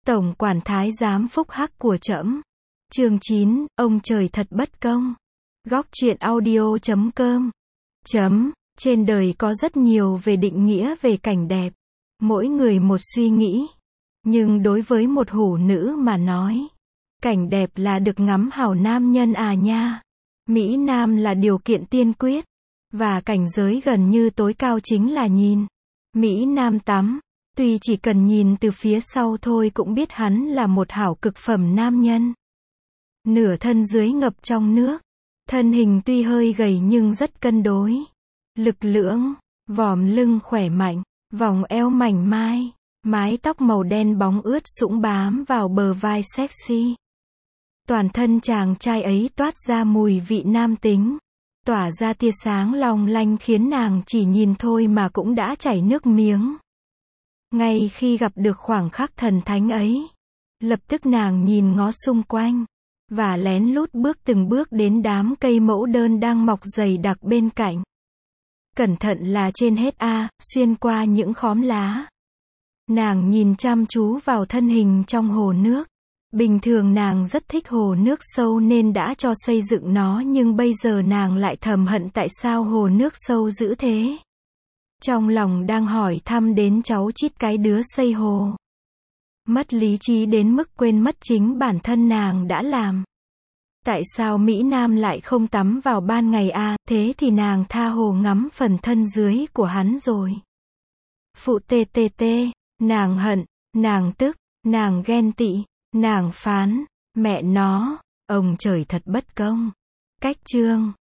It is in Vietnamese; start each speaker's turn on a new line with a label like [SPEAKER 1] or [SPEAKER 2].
[SPEAKER 1] Tổng quản thái giám phúc hắc của trẫm. Chương 9, ông trời thật bất công. Góc truyện audio.com. Trên đời có rất nhiều về định nghĩa về cảnh đẹp. Mỗi người một suy nghĩ. Nhưng đối với một hủ nữ mà nói, cảnh đẹp là được ngắm hảo nam nhân à nha. Mỹ Nam là điều kiện tiên quyết. Và cảnh giới gần như tối cao chính là nhìn Mỹ Nam tắm. Tuy chỉ cần nhìn từ phía sau thôi cũng biết hắn là một hảo cực phẩm nam nhân. Nửa thân dưới ngập trong nước. Thân hình tuy hơi gầy nhưng rất cân đối. Lực lưỡng, vòm lưng khỏe mạnh, vòng eo mảnh mai, mái tóc màu đen bóng ướt sũng bám vào bờ vai sexy. Toàn thân chàng trai ấy toát ra mùi vị nam tính, tỏa ra tia sáng long lanh khiến nàng chỉ nhìn thôi mà cũng đã chảy nước miếng. Ngay khi gặp được khoảng khắc thần thánh ấy, lập tức nàng nhìn ngó xung quanh, và lén lút bước từng bước đến đám cây mẫu đơn đang mọc dày đặc bên cạnh. Cẩn thận là trên hết xuyên qua những khóm lá. Nàng nhìn chăm chú vào thân hình trong hồ nước. Bình thường nàng rất thích hồ nước sâu nên đã cho xây dựng nó, nhưng bây giờ nàng lại thầm hận tại sao hồ nước sâu dữ thế. Trong lòng đang hỏi thăm đến cháu chít cái đứa xây hồ. Mất lý trí đến mức quên mất chính bản thân nàng đã làm. Tại sao Mỹ Nam lại không tắm vào ban ngày thế thì nàng tha hồ ngắm phần thân dưới của hắn rồi. Phụ tê, nàng hận, nàng tức, nàng ghen tị, nàng phán, mẹ nó, ông trời thật bất công. Cách chương